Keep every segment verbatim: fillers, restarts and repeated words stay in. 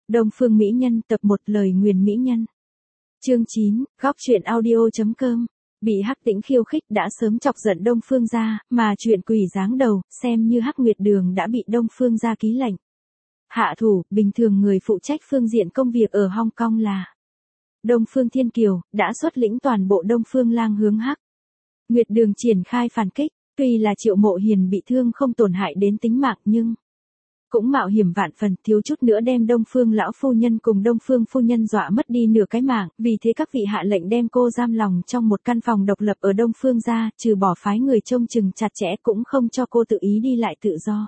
Đông Phương Mỹ Nhân tập một lời nguyền mỹ nhân. Chương chín, góc truyện audio.com. Bị Hắc Tĩnh khiêu khích đã sớm chọc giận Đông Phương gia, mà chuyện quỷ giáng đầu, xem như Hắc Nguyệt Đường đã bị Đông Phương gia ký lệnh hạ thủ. Bình thường người phụ trách phương diện công việc ở Hong Kong là Đông Phương Thiên Kiều, đã xuất lĩnh toàn bộ Đông Phương Lang hướng Hắc Nguyệt Đường triển khai phản kích. Tuy là Triệu Mộ Hiền bị thương không tổn hại đến tính mạng nhưng cũng mạo hiểm vạn phần, thiếu chút nữa đem Đông Phương lão phu nhân cùng Đông Phương phu nhân dọa mất đi nửa cái mạng, vì thế các vị hạ lệnh đem cô giam lòng trong một căn phòng độc lập ở Đông Phương gia, trừ bỏ phái người trông chừng chặt chẽ cũng không cho cô tự ý đi lại tự do.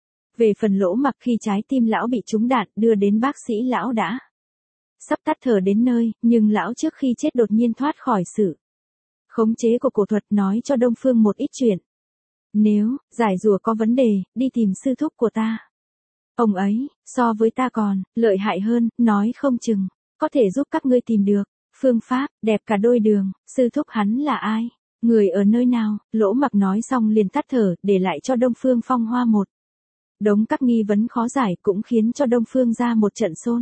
Về phần Lỗ Mặc, khi trái tim lão bị trúng đạn đưa đến bác sĩ, lão đã sắp tắt thở đến nơi, nhưng lão trước khi chết đột nhiên thoát khỏi sự khống chế của cổ thuật, nói cho Đông Phương một ít chuyện. Nếu giải rùa có vấn đề, đi tìm sư thúc của ta. Ông ấy, so với ta còn lợi hại hơn, nói không chừng có thể giúp các ngươi tìm được phương pháp, đẹp cả đôi đường. Sư thúc hắn là ai? Người ở nơi nào? Lỗ Mặc nói xong liền tắt thở, để lại cho Đông Phương Phong Hoa một đống các nghi vấn khó giải, cũng khiến cho Đông Phương ra một trận xôn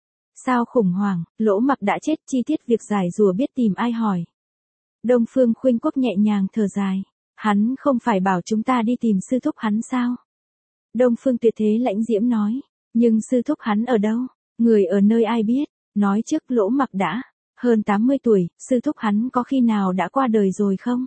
xao khủng hoảng. Lỗ Mặc đã chết, chi tiết việc giải rùa biết tìm ai hỏi. Đông Phương Khuynh Quốc nhẹ nhàng thở dài. Hắn không phải bảo chúng ta đi tìm sư thúc hắn sao? Đông Phương Tuyệt Thế lãnh diễm nói. Nhưng sư thúc hắn ở đâu? Người ở nơi ai biết? Nói trước. Lỗ Mặc đã hơn tám mươi tuổi, sư thúc hắn có khi nào đã qua đời rồi không?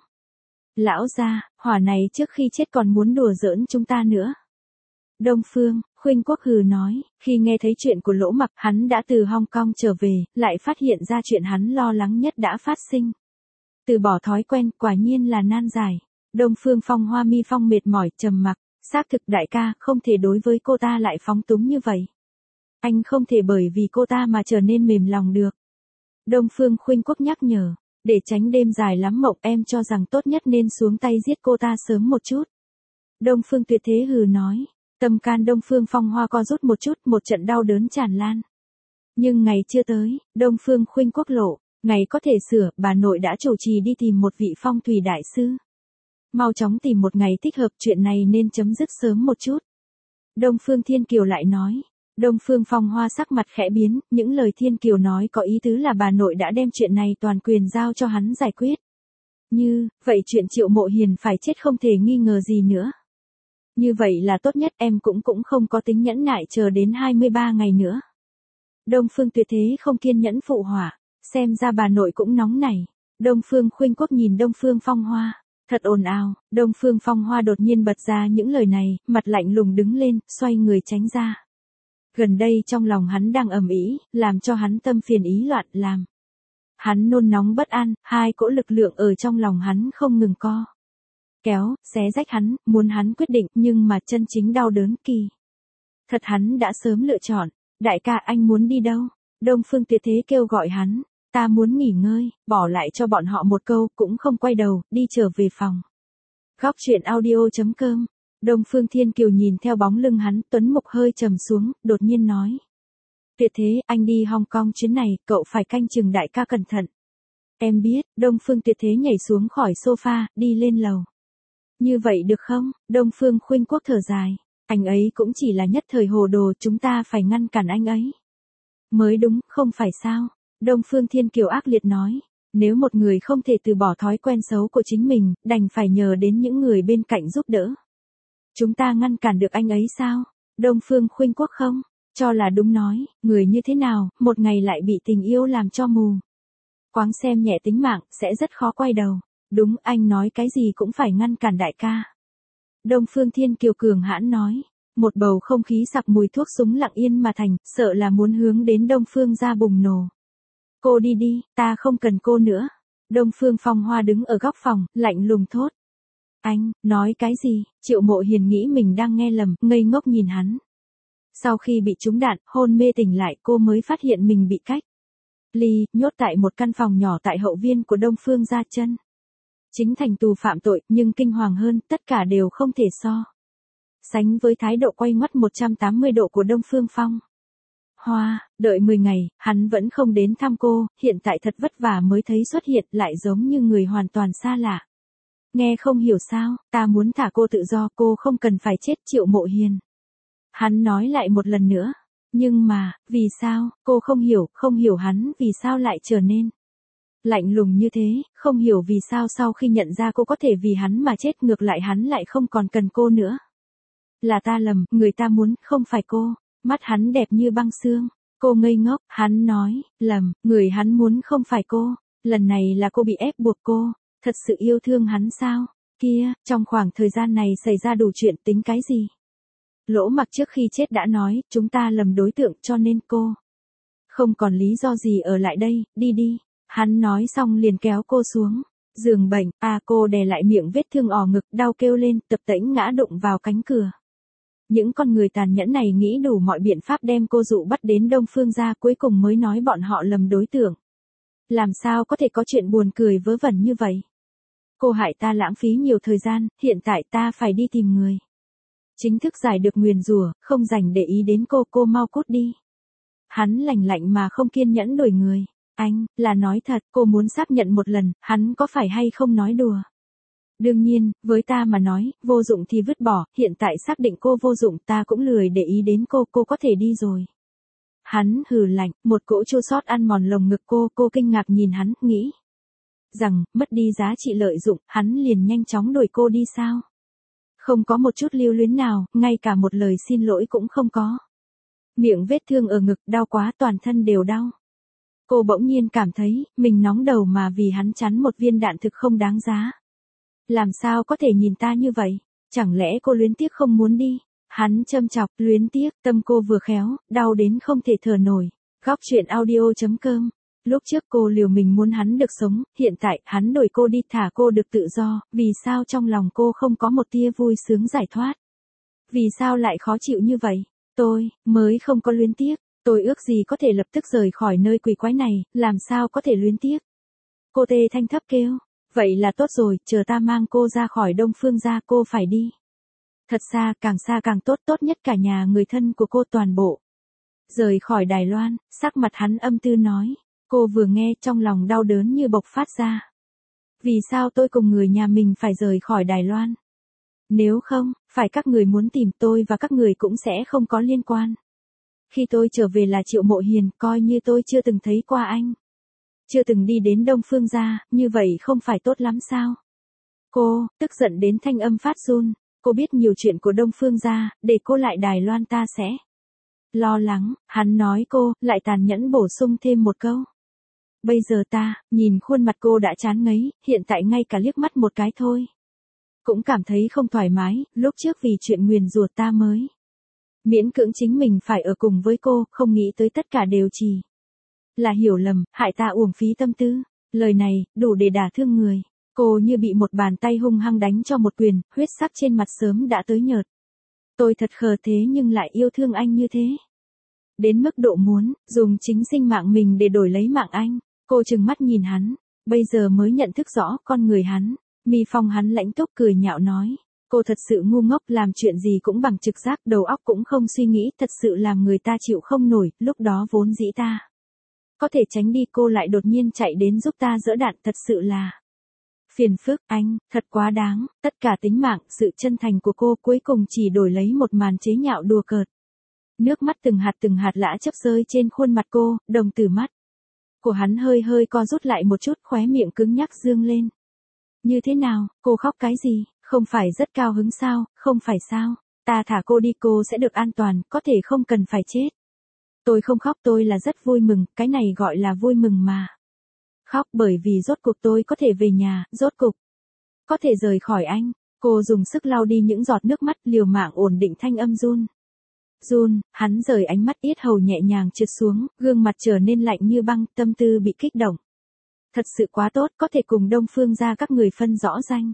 Lão gia, hỏa này trước khi chết còn muốn đùa giỡn chúng ta nữa. Đông Phương Khuynh Quốc hừ nói. Khi nghe thấy chuyện của Lỗ Mặc, hắn đã từ Hong Kong trở về, lại phát hiện ra chuyện hắn lo lắng nhất đã phát sinh. Từ bỏ thói quen, quả nhiên là nan giải. Đông Phương Phong Hoa mi phong mệt mỏi, trầm mặc. Xác thực đại ca, không thể đối với cô ta lại phóng túng như vậy. Anh không thể bởi vì cô ta mà trở nên mềm lòng được. Đông Phương Khuynh Quốc nhắc nhở. Để tránh đêm dài lắm mộng, em cho rằng tốt nhất nên xuống tay giết cô ta sớm một chút. Đông Phương Tuyệt Thế hừ nói. Tâm can Đông Phương Phong Hoa co rút một chút, một trận đau đớn tràn lan. Nhưng ngày chưa tới, Đông Phương Khuynh Quốc lộ. Ngày có thể sửa, bà nội đã chủ trì đi tìm một vị phong thủy đại sư. Mau chóng tìm một ngày thích hợp, chuyện này nên chấm dứt sớm một chút. Đông Phương Thiên Kiều lại nói. Đông Phương Phong Hoa sắc mặt khẽ biến, những lời Thiên Kiều nói có ý tứ là bà nội đã đem chuyện này toàn quyền giao cho hắn giải quyết. Như, vậy chuyện Triệu Mộ Hiền phải chết không thể nghi ngờ gì nữa. Như vậy là tốt nhất, em cũng cũng không có tính nhẫn nại chờ đến hai mươi ba ngày nữa. Đông Phương Tuyệt Thế không kiên nhẫn phụ họa, xem ra bà nội cũng nóng nảy. Đông Phương Khuynh Quốc nhìn Đông Phương Phong Hoa. Thật ồn ào. Đông Phương Phong Hoa đột nhiên bật ra những lời này, mặt lạnh lùng đứng lên, xoay người tránh ra. Gần đây trong lòng hắn đang ầm ĩ, làm cho hắn tâm phiền ý loạn, làm hắn nôn nóng bất an, hai cỗ lực lượng ở trong lòng hắn không ngừng co kéo, xé rách hắn, muốn hắn quyết định, nhưng mà chân chính đau đớn kỳ thật hắn đã sớm lựa chọn. Đại ca, anh muốn đi đâu? Đông Phương Tuyệt Thế kêu gọi hắn. Ta muốn nghỉ ngơi, bỏ lại cho bọn họ một câu, cũng không quay đầu, đi trở về phòng. Góc truyện audio.com. Đông Phương Thiên Kiều nhìn theo bóng lưng hắn, tuấn mục hơi trầm xuống, đột nhiên nói. Tuyệt Thế, anh đi Hong Kong chuyến này, cậu phải canh chừng đại ca cẩn thận. Em biết. Đông Phương Tuyệt Thế nhảy xuống khỏi sofa, đi lên lầu. Như vậy được không? Đông Phương Khuynh Quốc thở dài. Anh ấy cũng chỉ là nhất thời hồ đồ, chúng ta phải ngăn cản anh ấy. Mới đúng, không phải sao? Đông Phương Thiên Kiều ác liệt nói. Nếu một người không thể từ bỏ thói quen xấu của chính mình, đành phải nhờ đến những người bên cạnh giúp đỡ. Chúng ta ngăn cản được anh ấy sao? Đông Phương Khuynh Quốc không cho là đúng nói. Người như thế nào, một ngày lại bị tình yêu làm cho mù quáng, xem nhẹ tính mạng, sẽ rất khó quay đầu. Đúng, anh nói cái gì cũng phải ngăn cản đại ca. Đông Phương Thiên Kiều cường hãn nói. Một bầu không khí sặc mùi thuốc súng lặng yên mà thành, sợ là muốn hướng đến Đông Phương ra bùng nổ. Cô đi đi, ta không cần cô nữa. Đông Phương Phong Hoa đứng ở góc phòng, lạnh lùng thốt. Anh, nói cái gì? Triệu Mộ Hiền nghĩ mình đang nghe lầm, ngây ngốc nhìn hắn. Sau khi bị trúng đạn, hôn mê tỉnh lại, cô mới phát hiện mình bị cách ly, nhốt tại một căn phòng nhỏ tại hậu viên của Đông Phương gia chân chính thành tù phạm tội, nhưng kinh hoàng hơn, tất cả đều không thể so sánh với thái độ quay ngoắt một trăm tám mươi độ của Đông Phương Phong Hoa. Đợi mười ngày, hắn vẫn không đến thăm cô, hiện tại thật vất vả mới thấy xuất hiện, lại giống như người hoàn toàn xa lạ. Nghe không hiểu sao, ta muốn thả cô tự do, cô không cần phải chết. Triệu Mộ Hiền. Hắn nói lại một lần nữa. Nhưng mà, vì sao, cô không hiểu, không hiểu hắn vì sao lại trở nên lạnh lùng như thế, không hiểu vì sao sau khi nhận ra cô có thể vì hắn mà chết ngược lại hắn lại không còn cần cô nữa. Là ta lầm, người ta muốn, không phải cô. Mắt hắn đẹp như băng xương. Cô ngây ngốc, hắn nói, lầm, người hắn muốn không phải cô. Lần này là cô bị ép buộc cô. Thật sự yêu thương hắn sao? Kia, trong khoảng thời gian này xảy ra đủ chuyện tính cái gì? Lỗ Mặc trước khi chết đã nói, chúng ta lầm đối tượng cho nên cô không còn lý do gì ở lại đây, đi đi. Hắn nói xong liền kéo cô xuống giường bệnh, à cô đè lại miệng vết thương ò ngực, đau kêu lên, tập tễnh ngã đụng vào cánh cửa. Những con người tàn nhẫn này nghĩ đủ mọi biện pháp đem cô dụ bắt đến Đông Phương gia, cuối cùng mới nói bọn họ lầm đối tượng. Làm sao có thể có chuyện buồn cười vớ vẩn như vậy? Cô hại ta lãng phí nhiều thời gian, hiện tại ta phải đi tìm người chính thức giải được nguyền rủa, không dành để ý đến cô, cô mau cút đi. Hắn lạnh lạnh mà không kiên nhẫn đuổi người. Anh, là nói thật, cô muốn xác nhận một lần, hắn có phải hay không nói đùa. Đương nhiên, với ta mà nói, vô dụng thì vứt bỏ, hiện tại xác định cô vô dụng, ta cũng lười để ý đến cô, cô có thể đi rồi. Hắn hừ lạnh, một cỗ chua xót ăn mòn lồng ngực cô, cô kinh ngạc nhìn hắn, nghĩ rằng, mất đi giá trị lợi dụng, hắn liền nhanh chóng đuổi cô đi sao? Không có một chút lưu luyến nào, ngay cả một lời xin lỗi cũng không có. Miệng vết thương ở ngực, đau quá, toàn thân đều đau. Cô bỗng nhiên cảm thấy, mình nóng đầu mà vì hắn chắn một viên đạn thực không đáng giá. Làm sao có thể nhìn ta như vậy? Chẳng lẽ cô luyến tiếc không muốn đi? Hắn châm chọc, luyến tiếc, tâm cô vừa khéo, đau đến không thể thở nổi. Góc chuyện audio chấm com. Lúc trước cô liều mình muốn hắn được sống, hiện tại hắn đuổi cô đi thả cô được tự do, vì sao trong lòng cô không có một tia vui sướng giải thoát? Vì sao lại khó chịu như vậy? Tôi, mới không có luyến tiếc. Tôi ước gì có thể lập tức rời khỏi nơi quỷ quái này, làm sao có thể luyến tiếc. Cô tê thanh thấp kêu, vậy là tốt rồi, chờ ta mang cô ra khỏi Đông Phương gia, cô phải đi. Thật xa, càng xa càng tốt, tốt nhất cả nhà người thân của cô toàn bộ. Rời khỏi Đài Loan, sắc mặt hắn âm tư nói, cô vừa nghe trong lòng đau đớn như bộc phát ra. Vì sao tôi cùng người nhà mình phải rời khỏi Đài Loan? Nếu không, phải các người muốn tìm tôi và các người cũng sẽ không có liên quan. Khi tôi trở về là Triệu Mộ Hiền, coi như tôi chưa từng thấy qua anh. Chưa từng đi đến Đông Phương gia, như vậy không phải tốt lắm sao? Cô, tức giận đến thanh âm phát run, cô biết nhiều chuyện của Đông Phương gia, để cô lại Đài Loan ta sẽ lo lắng, hắn nói cô, lại tàn nhẫn bổ sung thêm một câu. Bây giờ ta, nhìn khuôn mặt cô đã chán ngấy, hiện tại ngay cả liếc mắt một cái thôi. Cũng cảm thấy không thoải mái, lúc trước vì chuyện nguyền rủa ta mới miễn cưỡng chính mình phải ở cùng với cô, không nghĩ tới tất cả đều chỉ là hiểu lầm, hại ta uổng phí tâm tư. Lời này, đủ để đả thương người. Cô như bị một bàn tay hung hăng đánh cho một quyền, huyết sắc trên mặt sớm đã tới nhợt. Tôi thật khờ thế nhưng lại yêu thương anh như thế. Đến mức độ muốn, dùng chính sinh mạng mình để đổi lấy mạng anh. Cô trừng mắt nhìn hắn, bây giờ mới nhận thức rõ con người hắn. Mi phong hắn lãnh túc cười nhạo nói. Cô thật sự ngu ngốc, làm chuyện gì cũng bằng trực giác, đầu óc cũng không suy nghĩ, thật sự làm người ta chịu không nổi, lúc đó vốn dĩ ta có thể tránh đi, cô lại đột nhiên chạy đến giúp ta dỡ đạn, thật sự là phiền phức. Anh, thật quá đáng, tất cả tính mạng, sự chân thành của cô cuối cùng chỉ đổi lấy một màn chế nhạo đùa cợt. Nước mắt từng hạt từng hạt lã chớp rơi trên khuôn mặt cô, đồng tử mắt của hắn hơi hơi co rút lại một chút, khóe miệng cứng nhắc dương lên. Như thế nào, cô khóc cái gì? Không phải rất cao hứng sao, không phải sao? Ta thả cô đi, cô sẽ được an toàn, có thể không cần phải chết. Tôi không khóc, tôi là rất vui mừng, cái này gọi là vui mừng mà. Khóc bởi vì rốt cuộc tôi có thể về nhà, rốt cục có thể rời khỏi anh. Cô dùng sức lau đi những giọt nước mắt, liều mạng ổn định thanh âm run. Run, hắn rời ánh mắt, yết hầu nhẹ nhàng trượt xuống, gương mặt trở nên lạnh như băng, tâm tư bị kích động. Thật sự quá tốt, có thể cùng Đông Phương gia các người phân rõ ranh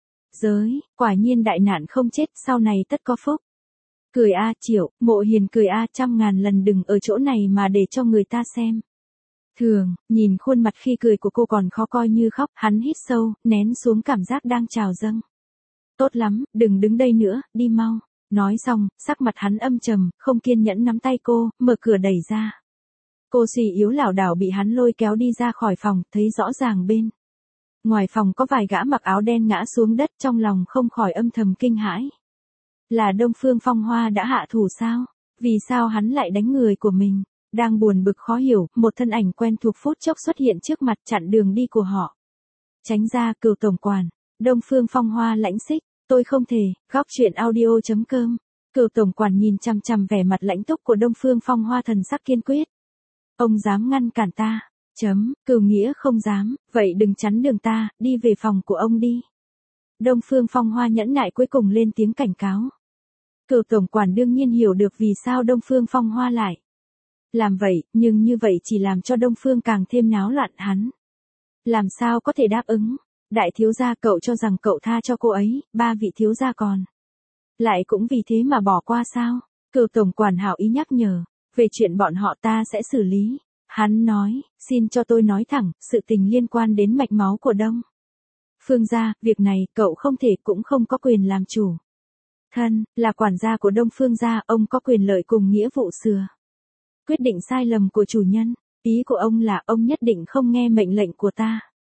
giới, quả nhiên đại nạn không chết, sau này tất có phúc. Cười a Triệu, Mộ Hiền cười a, trăm ngàn lần đừng ở chỗ này mà để cho người ta xem. Thường, nhìn khuôn mặt khi cười của cô còn khó coi như khóc, hắn hít sâu, nén xuống cảm giác đang trào dâng. Tốt lắm, đừng đứng đây nữa, đi mau. Nói xong, sắc mặt hắn âm trầm, không kiên nhẫn nắm tay cô, mở cửa đẩy ra. Cô suy yếu lảo đảo bị hắn lôi kéo đi ra khỏi phòng, thấy rõ ràng bên ngoài phòng có vài gã mặc áo đen ngã xuống đất, trong lòng không khỏi âm thầm kinh hãi. Là Đông Phương Phong Hoa đã hạ thủ sao? Vì sao hắn lại đánh người của mình? Đang buồn bực khó hiểu, một thân ảnh quen thuộc phút chốc xuất hiện trước mặt chặn đường đi của họ. Tránh ra, Cửu tổng quản. Đông Phương Phong Hoa lãnh xích, tôi không thể, góc truyện audio chấm com. Cửu tổng quản nhìn chằm chằm vẻ mặt lãnh túc của Đông Phương Phong Hoa thần sắc kiên quyết. Ông dám ngăn cản ta? Chấm, Cửu Nghĩa không dám, vậy đừng chắn đường ta, đi về phòng của ông đi. Đông Phương Phong Hoa nhẫn nại cuối cùng lên tiếng cảnh cáo. Cửu tổng quản đương nhiên hiểu được vì sao Đông Phương Phong Hoa lại làm vậy, nhưng như vậy chỉ làm cho Đông Phương càng thêm náo loạn hắn. Làm sao có thể đáp ứng? Đại thiếu gia, cậu cho rằng cậu tha cho cô ấy, ba vị thiếu gia còn lại cũng vì thế mà bỏ qua sao? Cửu tổng quản hảo ý nhắc nhở, về chuyện bọn họ ta sẽ xử lý. Hắn nói, xin cho tôi nói thẳng, sự tình liên quan đến mạch máu của Đông Phương gia, việc này cậu không thể cũng không có quyền làm chủ. Thân, là quản gia của Đông Phương gia, ông có quyền lợi cùng nghĩa vụ sửa quyết định sai lầm của chủ nhân. Ý của ông là ông nhất định không nghe mệnh lệnh của ta.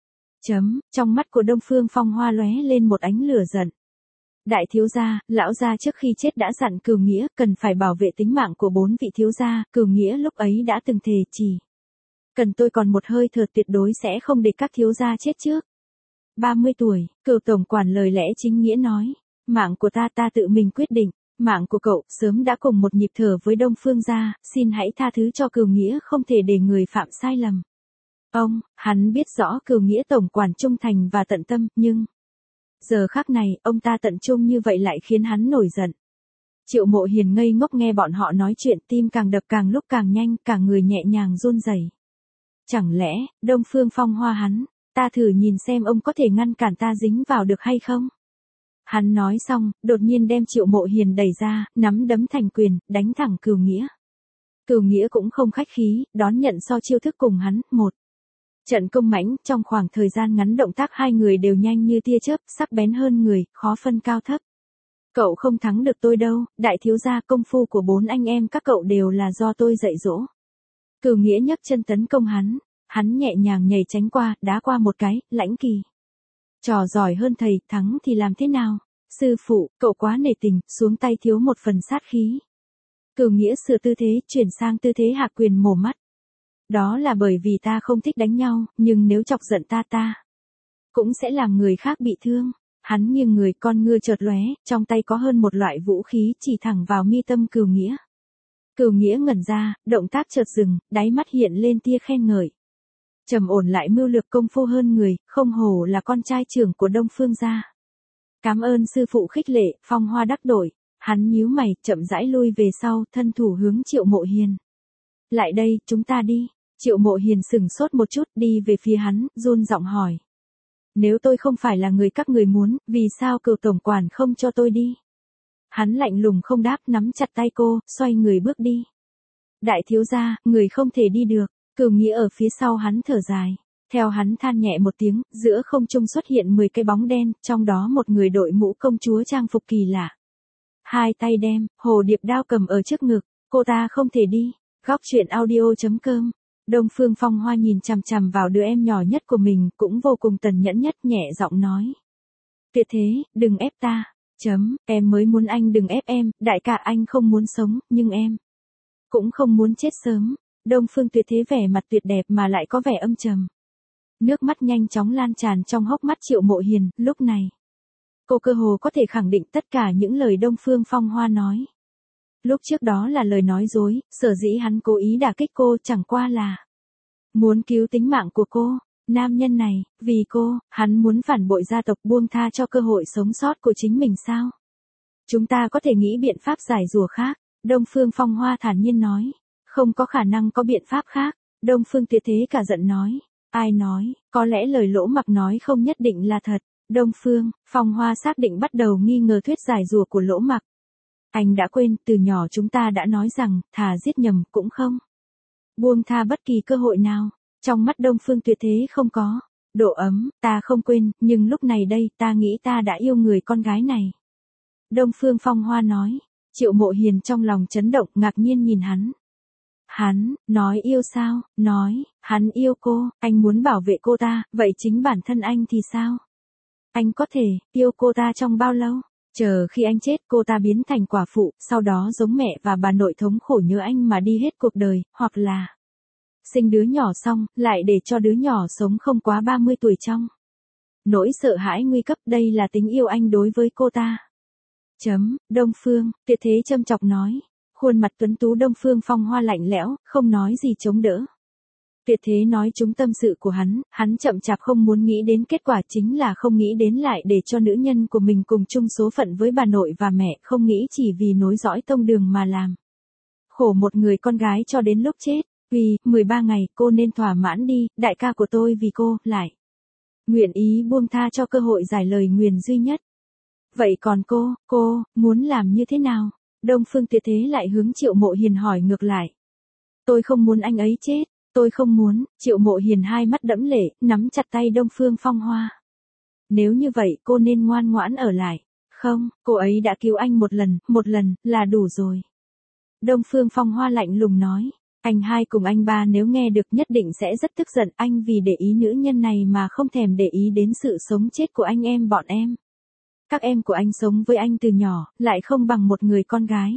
Chấm, trong mắt của Đông Phương Phong Hoa lóe lên một ánh lửa giận. Đại thiếu gia, lão gia trước khi chết đã dặn Cửu Nghĩa cần phải bảo vệ tính mạng của bốn vị thiếu gia, Cửu Nghĩa lúc ấy đã từng thề chỉ cần tôi còn một hơi thở tuyệt đối sẽ không để các thiếu gia chết trước. ba mươi tuổi, Cửu tổng quản lời lẽ chính nghĩa nói, mạng của ta ta tự mình quyết định, mạng của cậu sớm đã cùng một nhịp thở với Đông Phương gia, xin hãy tha thứ cho Cửu Nghĩa không thể để người phạm sai lầm. Ông, hắn biết rõ Cửu Nghĩa tổng quản trung thành và tận tâm, nhưng giờ khắc này, ông ta tận trung như vậy lại khiến hắn nổi giận. Triệu Mộ Hiền ngây ngốc nghe bọn họ nói chuyện, tim càng đập càng lúc càng nhanh, cả người nhẹ nhàng run rẩy. Chẳng lẽ, Đông Phương Phong Hoa hắn, ta thử nhìn xem ông có thể ngăn cản ta dính vào được hay không? Hắn nói xong, đột nhiên đem Triệu Mộ Hiền đẩy ra, nắm đấm thành quyền, đánh thẳng Cửu Nghĩa. Cửu Nghĩa cũng không khách khí, đón nhận so chiêu thức cùng hắn, một trận công mãnh, trong khoảng thời gian ngắn động tác hai người đều nhanh như tia chớp, sắc bén hơn người, khó phân cao thấp. Cậu không thắng được tôi đâu, đại thiếu gia, công phu của bốn anh em các cậu đều là do tôi dạy dỗ. Cửu Nghĩa nhấc chân tấn công hắn, hắn nhẹ nhàng nhảy tránh qua, đá qua một cái, lãnh kỳ. Trò giỏi hơn thầy, thắng thì làm thế nào? Sư phụ, cậu quá nể tình, xuống tay thiếu một phần sát khí. Cửu Nghĩa sửa tư thế, chuyển sang tư thế hạ quyền mổ mắt. Đó là bởi vì ta không thích đánh nhau, nhưng nếu chọc giận ta ta cũng sẽ làm người khác bị thương. Hắn nghiêng người, con ngựa chợt lóe, trong tay có hơn một loại vũ khí chỉ thẳng vào mi tâm Cửu Nghĩa. Cửu Nghĩa ngẩn ra, động tác chợt dừng, đáy mắt hiện lên tia khen ngợi. Trầm ổn lại mưu lược công phu hơn người, không hổ là con trai trưởng của Đông Phương gia. Cảm ơn sư phụ khích lệ, Phong Hoa đắc đổi. Hắn nhíu mày, chậm rãi lui về sau, thân thủ hướng Triệu Mộ Hiền. Lại đây, chúng ta đi. Triệu Mộ Hiền sừng sốt một chút, đi về phía hắn, run giọng hỏi. Nếu tôi không phải là người các người muốn, vì sao Cửu tổng quản không cho tôi đi? Hắn lạnh lùng không đáp, nắm chặt tay cô, xoay người bước đi. Đại thiếu gia, người không thể đi được. Cửu Nghĩa ở phía sau hắn thở dài. Theo hắn than nhẹ một tiếng, giữa không trung xuất hiện mười cái bóng đen, trong đó một người đội mũ công chúa trang phục kỳ lạ. Hai tay đem, hồ điệp đao cầm ở trước ngực, cô ta không thể đi. Góc truyện audio chấm com. Đông Phương Phong Hoa nhìn chằm chằm vào đứa em nhỏ nhất của mình, cũng vô cùng tần nhẫn nhất, nhẹ giọng nói. Tuyệt thế, đừng ép ta. Chấm, em mới muốn anh đừng ép em, đại ca anh không muốn sống, nhưng em cũng không muốn chết sớm. Đông Phương Tuyệt thế vẻ mặt tuyệt đẹp mà lại có vẻ âm trầm. Nước mắt nhanh chóng lan tràn trong hốc mắt Triệu Mộ Hiền, lúc này. Cô cơ hồ có thể khẳng định tất cả những lời Đông Phương Phong Hoa nói. Lúc trước đó là lời nói dối, sở dĩ hắn cố ý đả kích cô chẳng qua là muốn cứu tính mạng của cô. Nam nhân này, vì cô, hắn muốn phản bội gia tộc, buông tha cho cơ hội sống sót của chính mình sao? Chúng ta có thể nghĩ biện pháp giải rùa khác. Đông Phương Phong Hoa thản nhiên nói. Không có khả năng có biện pháp khác. Đông Phương Tuyệt thế cả giận nói. Ai nói, có lẽ lời Lỗ Mặc nói không nhất định là thật. Đông Phương, Phong Hoa xác định bắt đầu nghi ngờ thuyết giải rùa của Lỗ Mặc. Anh đã quên, từ nhỏ chúng ta đã nói rằng, thà giết nhầm cũng không buông tha bất kỳ cơ hội nào. Trong mắt Đông Phương Tuyệt thế không có độ ấm, ta không quên, nhưng lúc này đây, ta nghĩ ta đã yêu người con gái này. Đông Phương Phong Hoa nói. Triệu Mộ Hiền trong lòng chấn động, ngạc nhiên nhìn hắn. Hắn, nói yêu sao, nói, hắn yêu cô, anh muốn bảo vệ cô ta, vậy chính bản thân anh thì sao? Anh có thể, yêu cô ta trong bao lâu? Chờ khi anh chết cô ta biến thành quả phụ, sau đó giống mẹ và bà nội thống khổ nhớ anh mà đi hết cuộc đời, hoặc là sinh đứa nhỏ xong, lại để cho đứa nhỏ sống không quá ba mươi tuổi trong nỗi sợ hãi nguy cấp. Đây là tính yêu anh đối với cô ta. Chấm, Đông Phương, Tuyệt Thế châm chọc nói. Khuôn mặt tuấn tú Đông Phương Phong Hoa lạnh lẽo, không nói gì chống đỡ. Tuyệt Thế nói trúng tâm sự của hắn, hắn chậm chạp không muốn nghĩ đến kết quả, chính là không nghĩ đến lại để cho nữ nhân của mình cùng chung số phận với bà nội và mẹ, không nghĩ chỉ vì nối dõi tông đường mà làm khổ một người con gái cho đến lúc chết. Vì, mười ba ngày, cô nên thỏa mãn đi, đại ca của tôi vì cô, lại nguyện ý buông tha cho cơ hội giải lời nguyền duy nhất. Vậy còn cô, cô, muốn làm như thế nào? Đông Phương Tuyệt Thế lại hướng Triệu Mộ Hiền hỏi ngược lại. Tôi không muốn anh ấy chết, tôi không muốn. Triệu Mộ Hiền hai mắt đẫm lệ, nắm chặt tay Đông Phương Phong Hoa. Nếu như vậy cô nên ngoan ngoãn ở lại. Không, cô ấy đã cứu anh một lần, một lần, là đủ rồi. Đông Phương Phong Hoa lạnh lùng nói. Anh hai cùng anh ba nếu nghe được nhất định sẽ rất tức giận, anh vì để ý nữ nhân này mà không thèm để ý đến sự sống chết của anh em bọn em. Các em của anh sống với anh từ nhỏ, lại không bằng một người con gái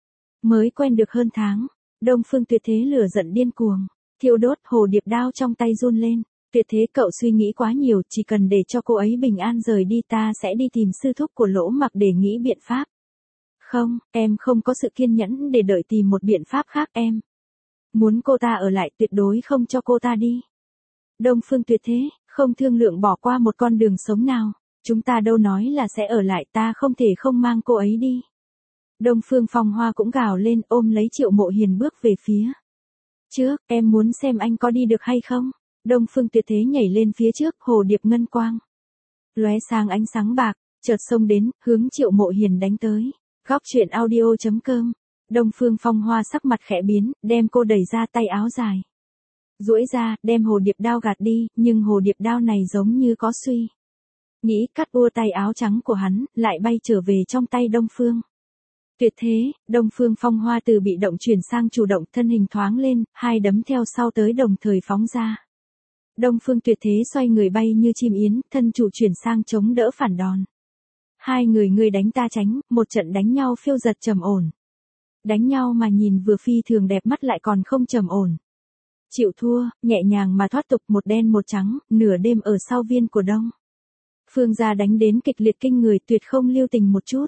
mới quen được hơn tháng. Đông Phương Tuyệt Thế lửa giận điên cuồng, thiêu đốt, hồ điệp đao trong tay run lên. Tuyệt Thế cậu suy nghĩ quá nhiều, chỉ cần để cho cô ấy bình an rời đi ta sẽ đi tìm sư thúc của Lỗ Mặc để nghĩ biện pháp. Không, em không có sự kiên nhẫn để đợi tìm một biện pháp khác, em muốn cô ta ở lại, tuyệt đối không cho cô ta đi. Đông Phương Tuyệt Thế, không thương lượng bỏ qua một con đường sống nào. Chúng ta đâu nói là sẽ ở lại, ta không thể không mang cô ấy đi. Đông Phương Phong Hoa cũng gào lên, ôm lấy Triệu Mộ Hiền bước về phía trước. Em muốn xem anh có đi được hay không? Đông Phương Tuyệt Thế nhảy lên phía trước, hồ điệp ngân quang lóe sang ánh sáng bạc, chợt xông đến, hướng Triệu Mộ Hiền đánh tới. Góc truyện audio chấm com. Đông Phương Phong Hoa sắc mặt khẽ biến, đem cô đẩy ra, tay áo dài duỗi ra, đem hồ điệp đao gạt đi, nhưng hồ điệp đao này giống như có suy nghĩ, cắt ua tay áo trắng của hắn, lại bay trở về trong tay Đông Phương Tuyệt Thế. Đông Phương Phong Hoa từ bị động chuyển sang chủ động, thân hình thoáng lên, hai đấm theo sau tới đồng thời phóng ra. Đông Phương Tuyệt Thế xoay người bay như chim yến, thân chủ chuyển sang chống đỡ phản đòn. Hai người người đánh ta tránh, một trận đánh nhau phiêu giật trầm ổn. Đánh nhau mà nhìn vừa phi thường đẹp mắt lại còn không trầm ổn. Chịu thua, nhẹ nhàng mà thoát tục, một đen một trắng, nửa đêm ở sau viên của Đông Phương gia đánh đến kịch liệt kinh người, tuyệt không lưu tình một chút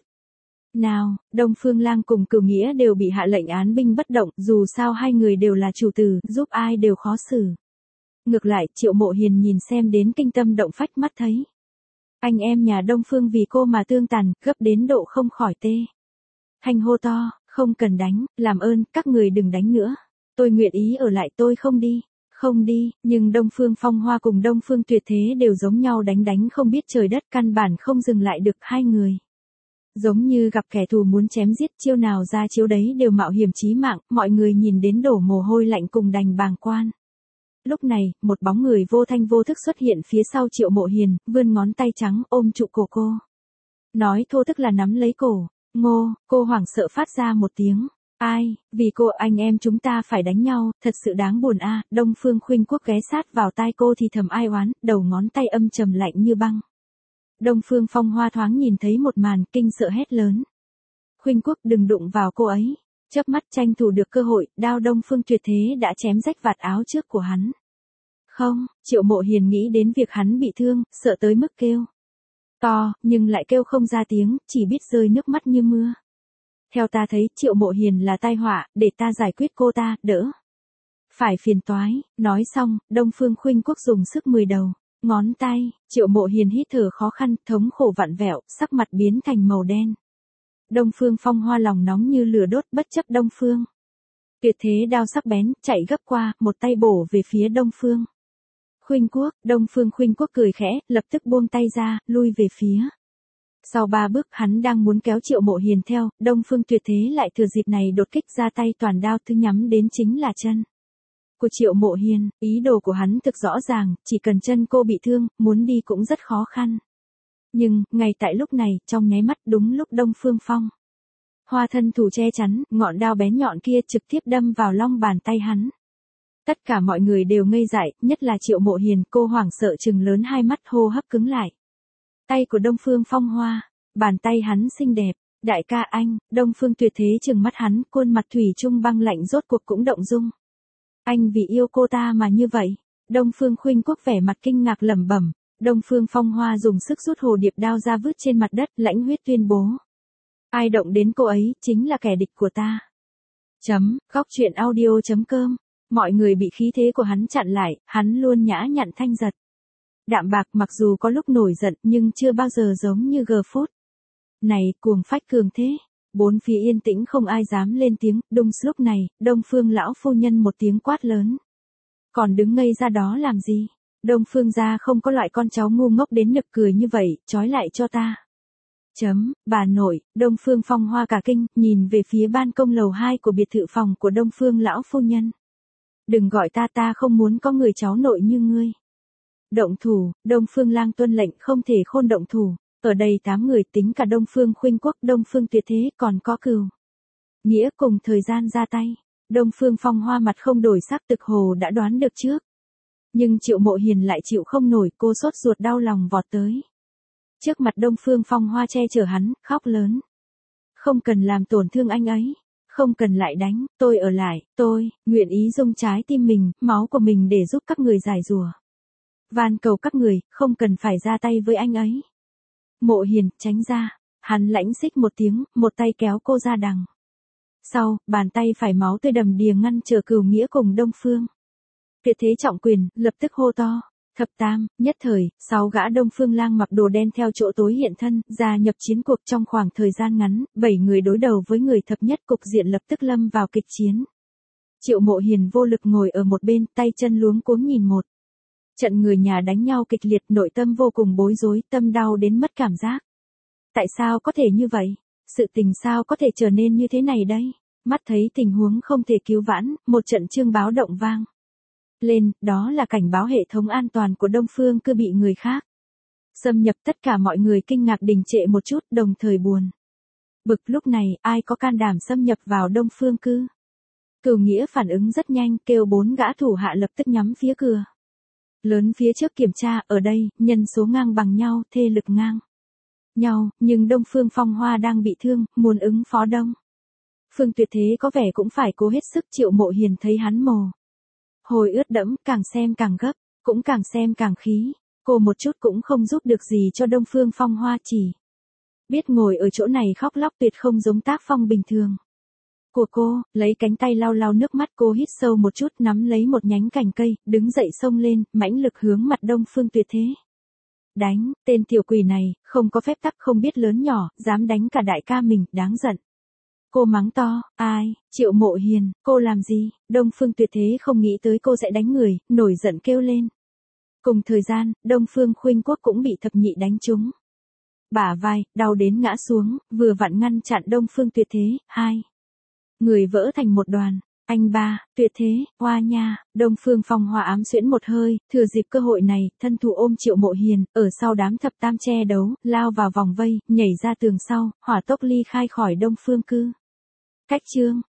nào. Đông Phương Lang cùng Cửu Nghĩa đều bị hạ lệnh án binh bất động, dù sao hai người đều là chủ tử, giúp ai đều khó xử. Ngược lại, Triệu Mộ Hiền nhìn xem đến kinh tâm động phách, mắt thấy anh em nhà Đông Phương vì cô mà tương tàn, gấp đến độ không khỏi tê hành hô to. Không cần đánh, làm ơn, các người đừng đánh nữa. Tôi nguyện ý ở lại, tôi không đi, không đi. Nhưng Đông Phương Phong Hoa cùng Đông Phương Tuyệt Thế đều giống nhau đánh đánh không biết trời đất, căn bản không dừng lại được. Hai người giống như gặp kẻ thù muốn chém giết, chiêu nào ra chiêu đấy đều mạo hiểm chí mạng, mọi người nhìn đến đổ mồ hôi lạnh cùng đành bàng quan. Lúc này, một bóng người vô thanh vô thức xuất hiện phía sau Triệu Mộ Hiền, vươn ngón tay trắng ôm trụ cổ cô. Nói thô thức là nắm lấy cổ. Ngô, cô hoảng sợ phát ra một tiếng. Ai, vì cô anh em chúng ta phải đánh nhau, thật sự đáng buồn a. À. Đông Phương Khuynh Quốc ghé sát vào tai cô thì thầm ai oán, đầu ngón tay âm trầm lạnh như băng. Đông Phương Phong Hoa thoáng nhìn thấy một màn, kinh sợ hét lớn. Khuynh Quốc đừng đụng vào cô ấy. Chớp mắt tranh thủ được cơ hội, đao Đông Phương Tuyệt Thế đã chém rách vạt áo trước của hắn. Không, Triệu Mộ Hiền nghĩ đến việc hắn bị thương, sợ tới mức kêu to, nhưng lại kêu không ra tiếng, chỉ biết rơi nước mắt như mưa. Theo ta thấy, Triệu Mộ Hiền là tai họa, để ta giải quyết cô ta, đỡ phải phiền toái. Nói xong, Đông Phương Khuynh Quốc dùng sức mười đầu ngón tay. Triệu Mộ Hiền hít thở khó khăn, thống khổ vặn vẹo, sắc mặt biến thành màu đen. Đông Phương Phong Hoa lòng nóng như lửa đốt, bất chấp Đông Phương Tuyệt Thế đao sắc bén, chạy gấp qua, một tay bổ về phía Đông Phương Khuynh Quốc. Đông Phương Khuynh Quốc cười khẽ, lập tức buông tay ra, lui về phía sau ba bước. Hắn đang muốn kéo Triệu Mộ Hiền theo, Đông Phương Tuyệt Thế lại thừa dịp này đột kích ra tay, toàn đao thứ nhắm đến chính là chân của Triệu Mộ Hiền. Ý đồ của hắn thực rõ ràng, chỉ cần chân cô bị thương, muốn đi cũng rất khó khăn. Nhưng, ngay tại lúc này, trong nháy mắt, đúng lúc Đông Phương Phong Hoa thân thủ che chắn, ngọn đao bén nhọn kia trực tiếp đâm vào long bàn tay hắn. Tất cả mọi người đều ngây dại, nhất là Triệu Mộ Hiền, cô hoảng sợ trừng lớn hai mắt, hô hấp cứng lại. Tay của Đông Phương Phong Hoa bàn tay hắn xinh đẹp. Đại ca anh, Đông Phương Tuyệt Thế trừng mắt hắn, khuôn mặt thủy chung băng lạnh rốt cuộc cũng động dung. Anh vì yêu cô ta mà như vậy. Đông Phương Khuynh Quốc vẻ mặt kinh ngạc lẩm bẩm. Đông Phương Phong Hoa dùng sức rút hồ điệp đao ra vứt trên mặt đất, lãnh huyết tuyên bố. Ai động đến cô ấy, chính là kẻ địch của ta. Chấm, góc truyện audio chấm com. Mọi người bị khí thế của hắn chặn lại, hắn luôn nhã nhặn thanh giật. Đạm bạc mặc dù có lúc nổi giận nhưng chưa bao giờ giống như giờ phút này, cuồng phách cường thế. Bốn phía yên tĩnh không ai dám lên tiếng, đúng lúc này, Đông Phương lão phu nhân một tiếng quát lớn. Còn đứng ngây ra đó làm gì? Đông Phương gia không có loại con cháu ngu ngốc đến nực cười như vậy, trói lại cho ta. Chấm, bà nội, Đông Phương Phong Hoa cả kinh, nhìn về phía ban công lầu hai của biệt thự phòng của Đông Phương lão phu nhân. Đừng gọi ta ta không muốn có người cháu nội như ngươi. Động thủ, Đông Phương Lang tuân lệnh không thể khôn động thủ. Ở đây tám người tính cả Đông Phương Khuynh Quốc, Đông Phương Tuyệt Thế còn có Cửu Nghĩa cùng thời gian ra tay. Đông Phương Phong Hoa mặt không đổi sắc tực hồ đã đoán được trước. Nhưng Triệu Mộ Hiền lại chịu không nổi, cô sốt ruột đau lòng vọt tới. Trước mặt Đông Phương Phong Hoa che chở hắn, khóc lớn. Không cần làm tổn thương anh ấy. Không cần lại đánh, tôi ở lại, tôi, nguyện ý dùng trái tim mình, máu của mình để giúp các người giải rùa. Van cầu các người, không cần phải ra tay với anh ấy. Mộ Hiền, tránh ra. Hắn lãnh xích một tiếng, một tay kéo cô ra đằng sau, bàn tay phải máu tươi đầm đìa ngăn trở Cửu Nghĩa cùng Đông Phương Tuyệt Thế trọng quyền, lập tức hô to. Thập tam, nhất thời, sáu gã Đông Phương Lang mặc đồ đen theo chỗ tối hiện thân, gia nhập chiến cuộc trong khoảng thời gian ngắn, bảy người đối đầu với người thập nhất, cục diện lập tức lâm vào kịch chiến. Triệu Mộ Hiền vô lực ngồi ở một bên, tay chân luống cuống nhìn một trận người nhà đánh nhau kịch liệt, nội tâm vô cùng bối rối, tâm đau đến mất cảm giác. Tại sao có thể như vậy? Sự tình sao có thể trở nên như thế này đây? Mắt thấy tình huống không thể cứu vãn, một trận chuông báo động vang lên, đó là cảnh báo hệ thống an toàn của Đông Phương Cư bị người khác xâm nhập. Tất cả mọi người kinh ngạc đình trệ một chút, đồng thời buồn bực. Lúc này, ai có can đảm xâm nhập vào Đông Phương Cư? Cửu Nghĩa phản ứng rất nhanh, kêu bốn gã thủ hạ lập tức nhắm phía cửa lớn phía trước kiểm tra. Ở đây, nhân số ngang bằng nhau, thê lực ngang nhau, nhưng Đông Phương Phong Hoa đang bị thương, muốn ứng phó Đông Phương Tuyệt Thế có vẻ cũng phải cố hết sức. Triệu Mộ Hiền thấy hắn mồ hồi ướt đẫm, càng xem càng gấp, cũng càng xem càng khí. Cô một chút cũng không giúp được gì cho Đông Phương Phong Hoa, chỉ biết ngồi ở chỗ này khóc lóc, tuyệt không giống tác phong bình thường của cô. Lấy cánh tay lau lau nước mắt, cô hít sâu một chút, nắm lấy một nhánh cành cây, đứng dậy xông lên, mãnh lực hướng mặt Đông Phương Tuyệt Thế đánh. Tên tiểu quỷ này, không có phép tắc, không biết lớn nhỏ, dám đánh cả đại ca mình, đáng giận. Cô mắng to. Ai? Triệu Mộ Hiền, cô làm gì? Đông Phương Tuyệt Thế không nghĩ tới cô sẽ đánh người, nổi giận kêu lên. Cùng thời gian, Đông Phương Khuynh Quốc cũng bị thập nhị đánh trúng bả vai, đau đến ngã xuống, vừa vặn ngăn chặn Đông Phương Tuyệt Thế. Hai người vỡ thành một đoàn. Anh ba, Tuyệt Thế, hoa nha. Đông Phương Phong Hoa ám xuyễn một hơi, thừa dịp cơ hội này, thân thủ ôm Triệu Mộ Hiền, ở sau đám thập tam che đấu, lao vào vòng vây, nhảy ra tường sau, hỏa tốc ly khai khỏi Đông Phương Cư. Cách chương